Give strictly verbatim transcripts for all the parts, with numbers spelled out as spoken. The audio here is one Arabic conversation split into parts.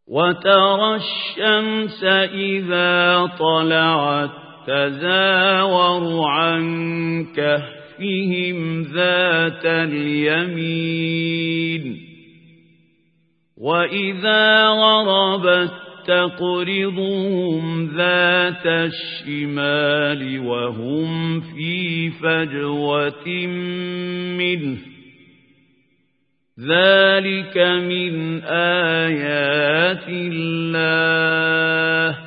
وترى الشمس إذا طلعت تزاور عن كهفهم ذات اليمين وإذا غربت تقرضهم ذات الشمال وهم في فجوة منه ذلك من آيات الله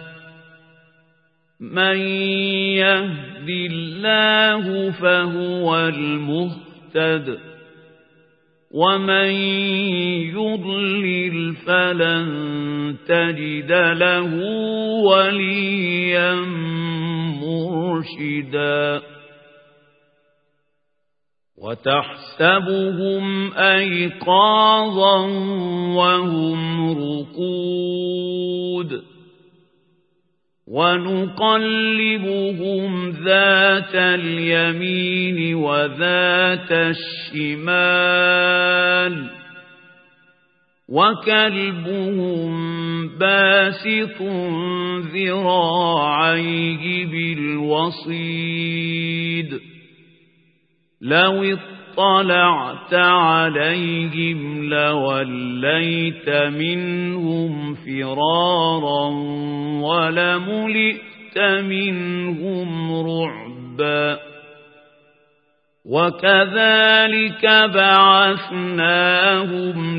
من يهد الله فهو المهتد ومن يضلل فلن تجد له وليا مرشدا وتحسبهم أيقاظا وهم رقود ونقلبهم ذات اليمين وذات الشمال وكلبهم باسط ذراعيه بالوصيد لو اطلعت عليهم لوليت منهم فرارا ولملئت منهم رعبا وكذلك بعثناهم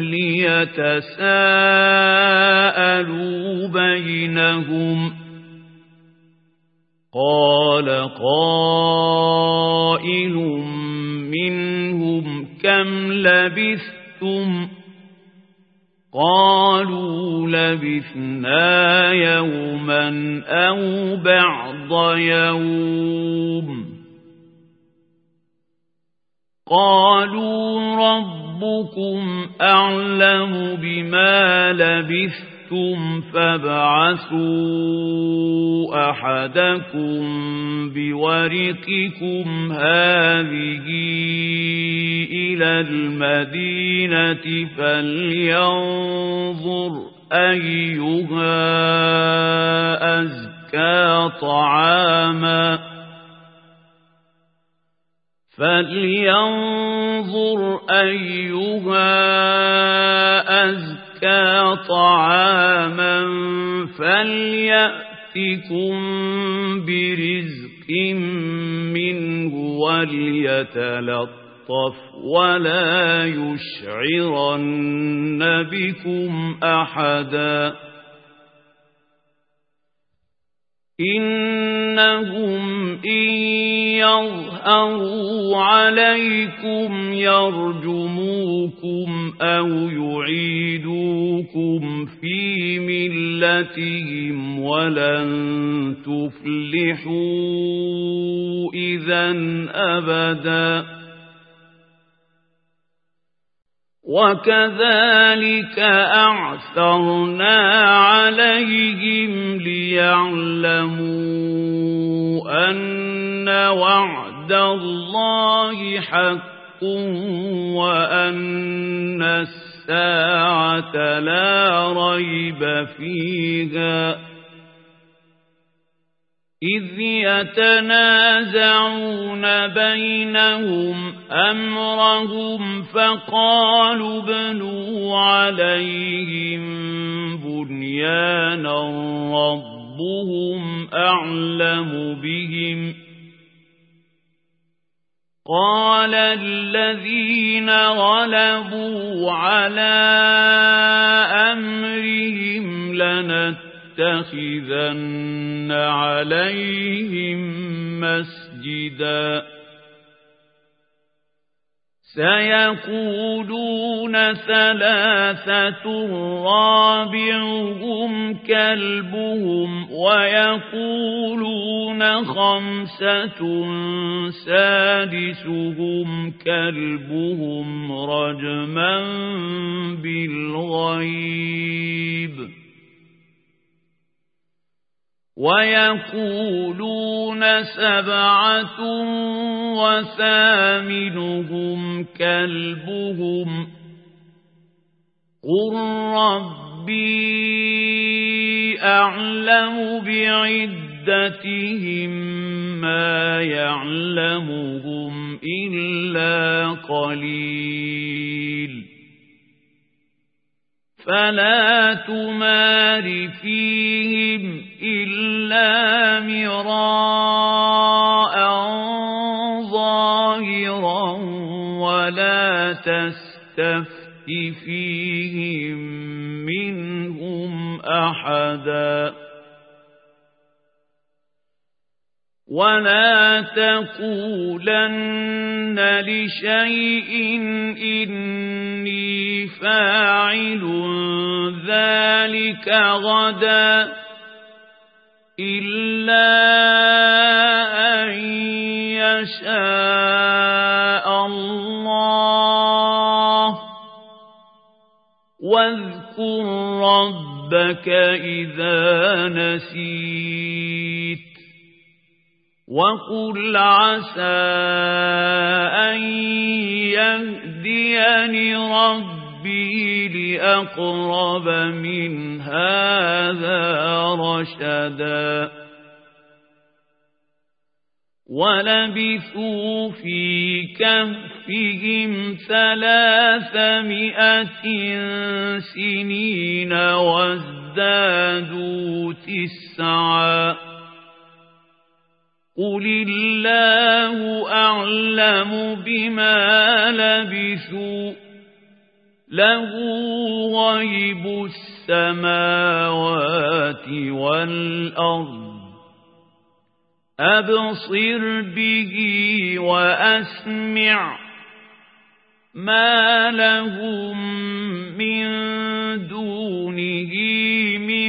ليتساءلوا بينهم قال قائل منهم كم لبثتم قالوا لبثنا يوما أو بعض يوم قالوا ربكم أعلم بما لبثتم فابعثوا أحدكم بورقكم هذه إلى المدينة فلينظر أيها أزكى طعاما فلينظر أيها أزكى طعاما فليأتكم برزق منه وليتلطف ولا يشعرن بكم أحدا إنهم إن يظهروا عليكم يرجموكم أو يعيدوكم في ملتهم ولن تفلحوا إذن أبدا وكذلك أعثرنا عليهم ليعلموا أن وعد الله حق وأن الساعة لا ريب فيها إذ يتنازعون بينهم أمرهم فقالوا ابنوا عليهم بنيانا ربهم أعلم بهم قال الذين غلبوا على أمرهم لنتخذن عليهم مسجدا سيقولون ثلاثة رابعهم كلبهم ويقولون خمسة سادسهم كلبهم رجما بالغيب ويقولون سبعة وثامنهم كلبهم قل ربي أعلم بعدتهم ما يعلمهم إلا قليل فلا تمار فيهم إلا مراء ظاهرا ولا تستفت فيهم منهم أحدا ولا تقولن لشيء إني فاعل ذلك غدا إلا أن يشاء الله واذكر ربك إذا نسيت وقل عسى أن يهديني ربي لأقرب من هذا رشدا ولبثوا في كهفهم ثلاثمائة سنين وازدادوا تسعا قل الله أعلم بما لبثوا له غيب السماوات والأرض أبصر به وأسمع ما لهم من دونه من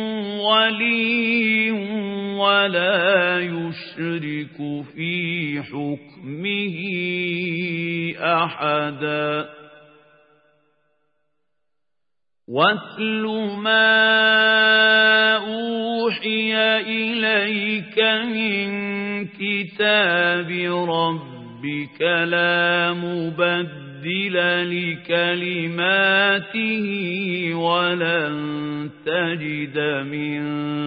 ولي ولا يشرك في حكمه أحدا واتل ما أوحي إليك من كتاب ربك لا مبدل لكلماته ولن تجد من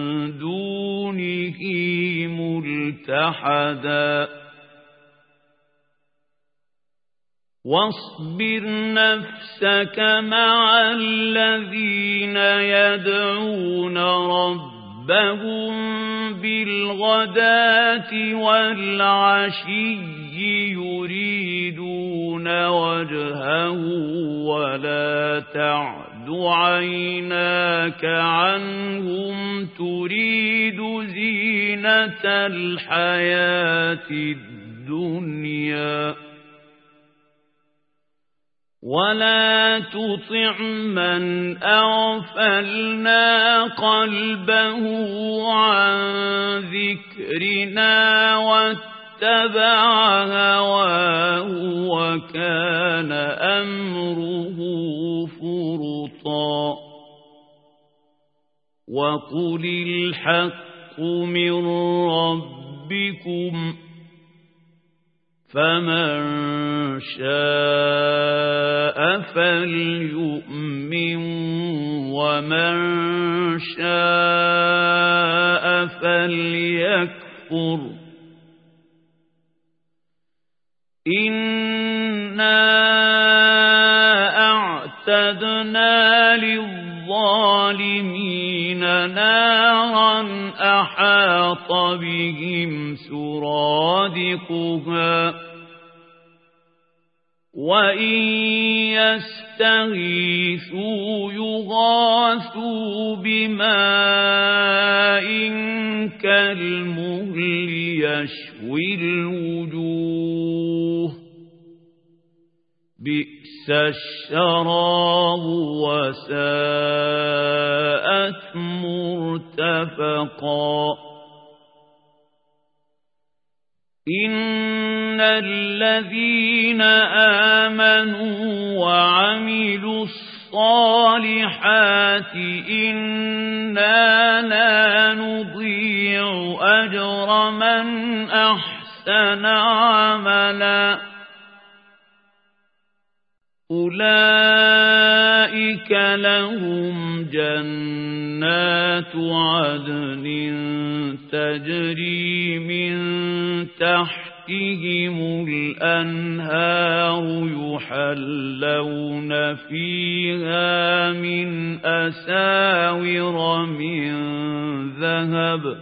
دونه ملتحدا واصبر نفسك مع الذين يدعون ربهم بالغداة والعشي يريدون وجهه ولا تعد عيناك عنهم تريد زينة الحياة الدنيا ولا تطع من أغفلنا قلبه عن ذكرنا واتبع هواه وكان أمره فرطا وقل الحق من ربكم فمن شاء فليؤمن ومن شاء فليكفر إنا أعتدنا للظالمين نارا أحاط بهم سرادقها وإن يستغيثوا يغاثوا بماء كالمهل يشوي الوجوه بئس الشراب وساءت مرتفقا إن الذين آمنوا وعملوا الصالحات إنا لا نضيع أجر من أحسن عملا أولئك لهم جنات جنات عدن تجري من تحتهم الأنهار يحلون فيها من أساور من ذهب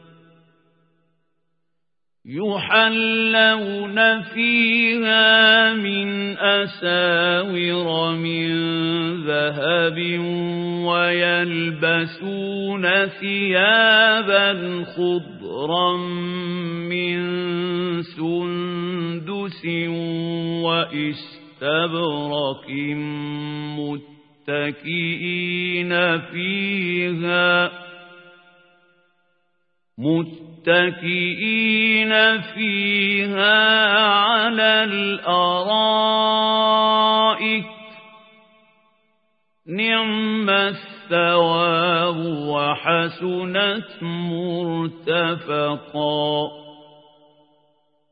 يحلون فيها من أساور من ذهب ويلبسون ثيابا خضرا من سندس وإستبرق متكئين فيها متكئين فيها على الأرائك نعم الثواب وحسنت مرتفقا.